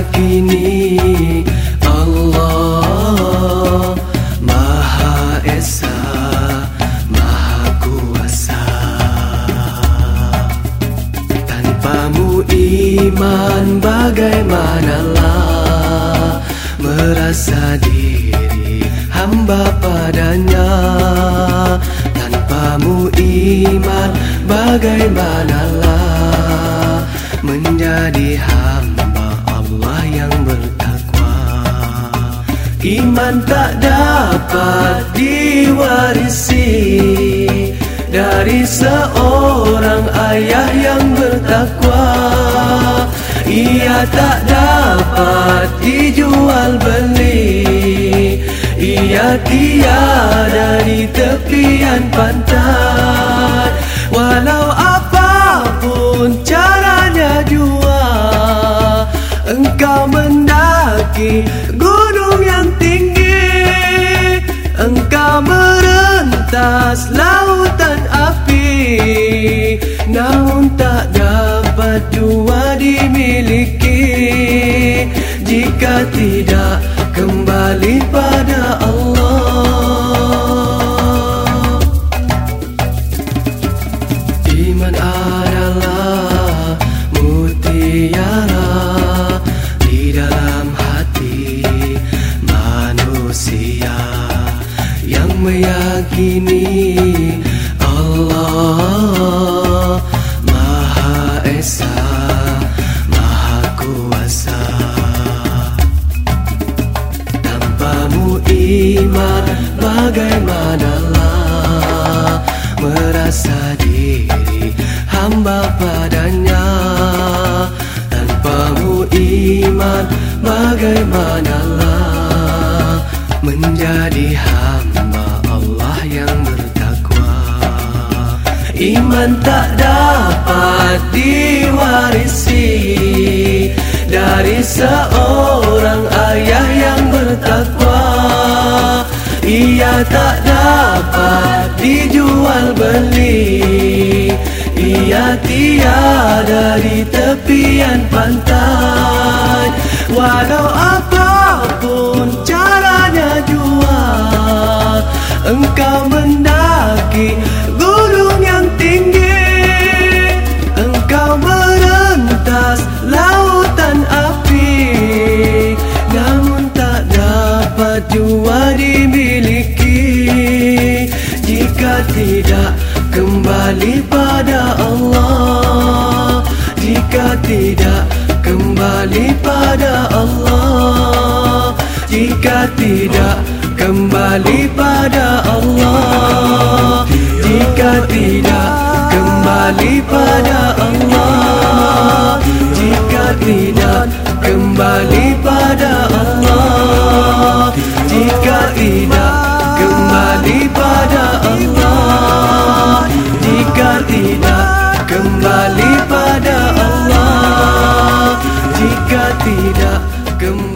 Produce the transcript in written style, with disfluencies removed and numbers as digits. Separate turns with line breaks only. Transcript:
meyakini Allah Maha Esa, Maha Kuasa. Tanpamu iman bagaimanalah merasa diri hamba padanya. Tanpamu iman bagaimanalah menjadi hamba Allah yang bertakwa. Iman tak dapat diwarisi dari seorang ayah yang bertakwa. Ia tak dapat dijual beli, ia tiada di tepian pantai. Walau apapun caranya jua, engkau mendaki gunung yang tinggi, engkau merentas lautan api, namun tak dapat jua dimiliki jika tidak kembali pada Allah. Iman adalah mutiara di dalam hati manusia yang meyakini Allah Maha Esa, Maha Kuasa. Tanpamu iman bagaimanalah merasa diri hamba padanya. Tanpamu iman bagaimanalah menjadi hamba Allah yang bertakwa. Iman tak dapat diwarisi dari seorang ayah yang bertakwa. Ia tak dapat dijual beli, ia tiada di tepian pantai. Walau apapun caranya jua, engkau mendaki gunung yang tinggi, engkau merentas lautan api, namun tak dapat jua dimiliki jika tidak kembali pada Allah. Jika tidak kembali pada Allah, jika tidak kembali pada Allah, jika tidak kembali pada Allah, jika tidak kembali pada Allah, jika tidak kembali pada Allah, jika tidak kembali pada Allah, jika tidak kembali